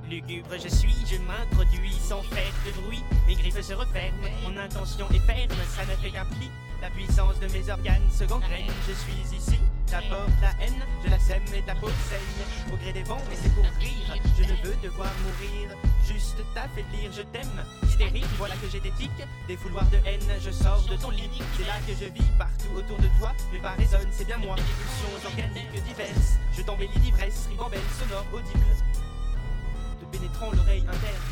Lugubre je suis, je m'introduis sans faire de bruit. Mes griffes se referment, mon intention est ferme, ça ne fait qu'un pli. La puissance de mes organes se gangrène, je suis ici. J'apporte la haine, je la sème et ta peau saigne. Au gré des vents, mais c'est pour rire. Je ne veux te voir mourir, juste t'affaiblir, je t'aime. Hystérique, voilà que j'ai des tics, des fouloirs de haine, je sors de ton lit. C'est là que je vis, partout autour de toi. Mais pas résonne, c'est bien moi. Pulsions organiques diverses, je t'embellis d'ivresse, ribambelle, sonore, audible. Te pénétrant l'oreille interne.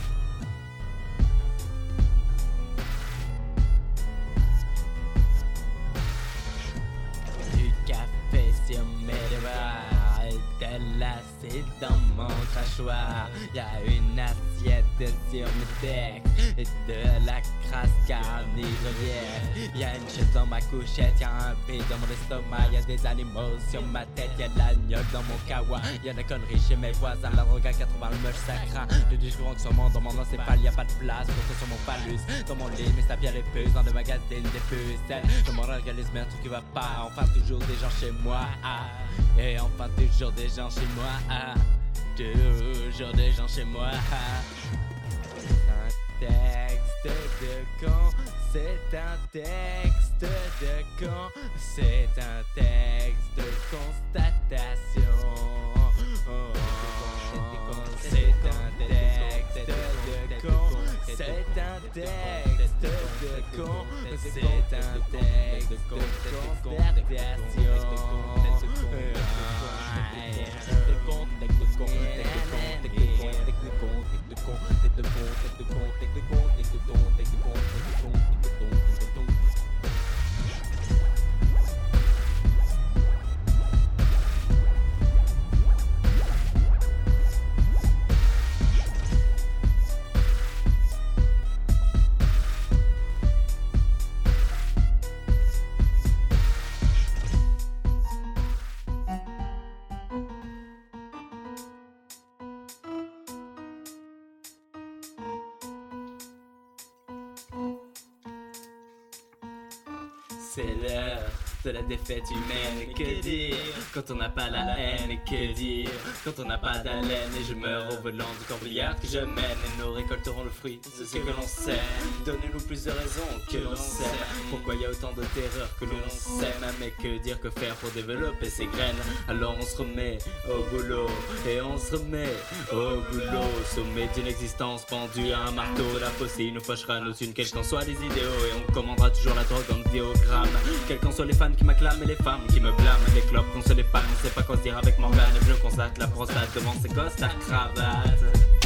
Du café sur mes doigts, de l'acide dans mon crachoir. Y'a une assiette sur mes textes et de la crasse carnivorière. Y'a une chaise dans ma couchette, y'a un vide dans mon estomac. Y'a des animaux sur ma tête, y'a de l'agneau dans mon kawa. Y'a des conneries chez mes voisins, la drogue à 80 le moche ça craint. Le discours en sûrement dans mon encéphale, y'a pas de place pour sur mon phallus. Dans mon lit, mes sapiens les puces, dans le magazine des pucelles. Dans mon organisme, un truc qui va pas, enfin toujours des gens chez moi. Et enfin toujours des gens chez moi. Toujours des gens chez moi. Un texte de con, c'est un texte de con, c'est un texte de constatation. C'est un texte de con, c'est un texte de con, c'est un texte de constatation. C'est l'heure de la défaite humaine, que dire quand on n'a pas la haine, que dire quand on n'a pas d'haleine. Et je meurs au volant du corbillard que je mène, et nous récolterons le fruit de ce que l'on sème. Donnez-nous plus de raisons que l'on sème. Pourquoi y a autant de terreur que l'on sème? Mais que dire, que faire pour développer ces graines? Alors on se remet au boulot, et on se remet au boulot. Sommet d'une existence pendue à un marteau, la fossile nous fâchera nos unes, quels qu'en soient les idéaux. Et on commandera toujours la drogue en diagramme. Quels qu'en soient les fans qui m'acclament et les femmes qui me blâment. Les clopes qu'on se les panne, on sait pas quoi se dire avec Morgane. Et je constate la prostate devant ses costards cravates.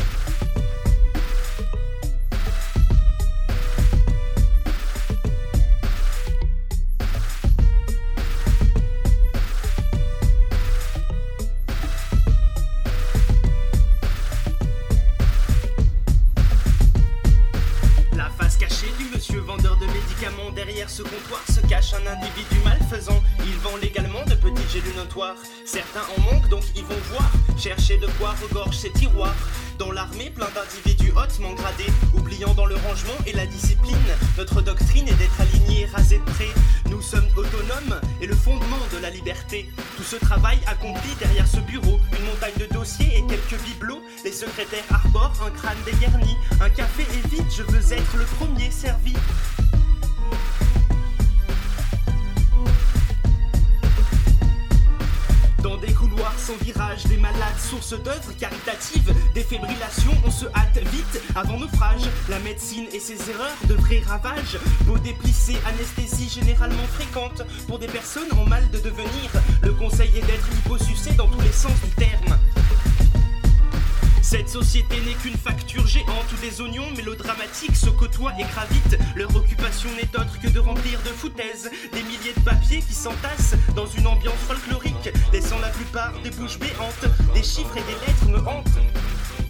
Derrière ce comptoir se cache un individu malfaisant. Il vend légalement de petites gélules notoires. Certains en manquent donc ils vont voir, chercher de quoi regorge ces tiroirs. Dans l'armée, plein d'individus hautement gradés, oubliant dans le rangement et la discipline. Notre doctrine est d'être alignés, rasés de près. Nous sommes autonomes et le fondement de la liberté. Tout ce travail accompli derrière ce bureau, une montagne de dossiers et quelques bibelots. Les secrétaires arborent un crâne dégarni. Un café est vide, je veux être le premier servi. Dans des couloirs sans virage, des malades, sources d'œuvres caritatives, des fibrillations, on se hâte vite avant naufrage. La médecine et ses erreurs de vrais ravages. Peau déplissée, anesthésie généralement fréquente pour des personnes en mal de devenir. Le conseil est d'être hyposucé dans tous les sens du terme. Cette société n'est qu'une facture géante où des oignons mélodramatiques se côtoient et gravitent. Leur occupation n'est autre que de remplir de foutaises des milliers de papiers qui s'entassent dans une ambiance folklorique, laissant la plupart des bouches béantes. Des chiffres et des lettres me hantent.